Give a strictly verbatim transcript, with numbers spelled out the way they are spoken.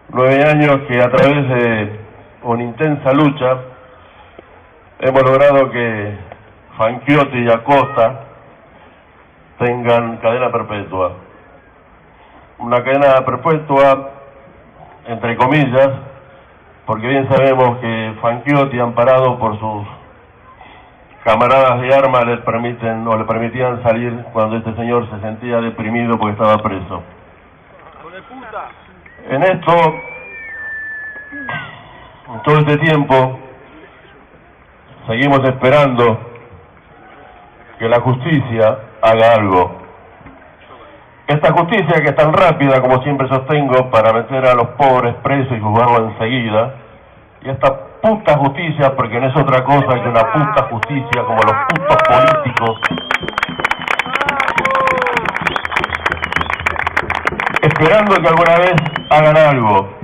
Nueve años que a través de una intensa lucha hemos logrado que Fanchiotti y Acosta tengan cadena perpetua. Una cadena perpetua, entre comillas, porque bien sabemos que Fanchiotti, amparado por sus camaradas de armas, les permiten o le permitían salir cuando este señor se sentía deprimido porque estaba preso. En esto, en todo este tiempo, seguimos esperando que la justicia haga algo. Esta justicia que es tan rápida, como siempre sostengo, para meter a los pobres presos y juzgarlos enseguida, y esta puta justicia, porque no es otra cosa que una puta justicia como los putos políticos, esperando que alguna vez hagan algo.